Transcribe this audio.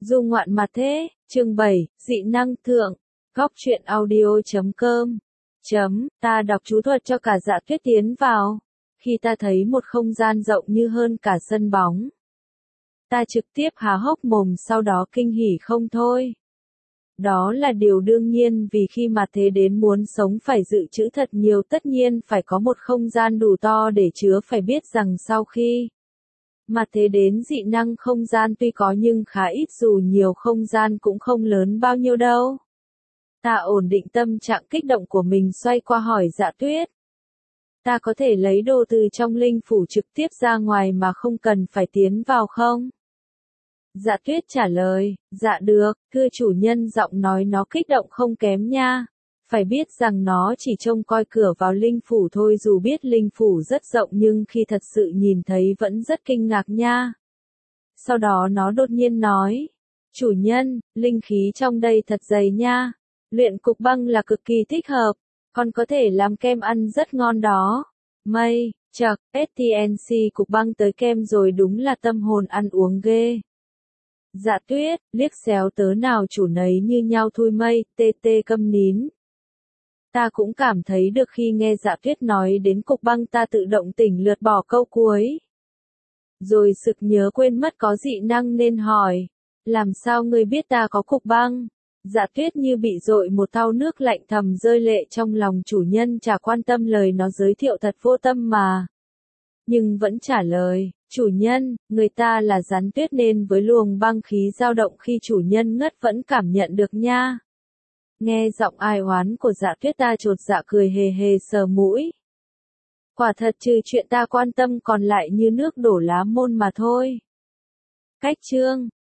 Du ngoạn mà thế, chương 7, dị năng thượng, góc truyện audio.com. Ta đọc chú thuật cho cả Dạ Tuyết tiến vào. Khi ta thấy một không gian rộng như hơn cả sân bóng, ta trực tiếp há hốc mồm, sau đó kinh hỉ không thôi. Đó là điều đương nhiên, vì khi mà thế đến muốn sống phải dự trữ thật nhiều, tất nhiên phải có một không gian đủ to để chứa. Phải biết rằng sau khi mà thế đến, dị năng không gian tuy có nhưng khá ít, dù nhiều không gian cũng không lớn bao nhiêu đâu. Ta ổn định tâm trạng kích động của mình, xoay qua hỏi Dạ Tuyết. Ta có thể lấy đồ từ trong linh phủ trực tiếp ra ngoài mà không cần phải tiến vào không? Dạ Tuyết trả lời, dạ được, thưa chủ nhân. Giọng nói nó kích động không kém nha. Phải biết rằng nó chỉ trông coi cửa vào linh phủ thôi, dù biết linh phủ rất rộng nhưng khi thật sự nhìn thấy vẫn rất kinh ngạc nha. Sau đó nó đột nhiên nói, chủ nhân, linh khí trong đây thật dày nha. Luyện cục băng là cực kỳ thích hợp, còn có thể làm kem ăn rất ngon đó. Mây, chậc, STNC cục băng tới kem rồi, đúng là tâm hồn ăn uống ghê. Dạ Tuyết, liếc xéo tớ nào chủ nấy như nhau thui mây, tê câm nín. Ta cũng cảm thấy được khi nghe Dạ Tuyết nói đến cục băng, ta tự động tỉnh lượt bỏ câu cuối. Rồi sực nhớ quên mất có dị năng nên hỏi, làm sao ngươi biết ta có cục băng? Dạ Tuyết như bị dội một thau nước lạnh, thầm rơi lệ trong lòng. Chủ nhân chả quan tâm lời nó giới thiệu, thật vô tâm mà. Nhưng vẫn trả lời, chủ nhân, người ta là rắn tuyết nên với luồng băng khí dao động khi chủ nhân ngất vẫn cảm nhận được nha. Nghe giọng ai oán của Dạ Tuyết, ta chột dạ cười hề hề sờ mũi. Quả thật trừ chuyện ta quan tâm còn lại như nước đổ lá môn mà thôi. Cách chương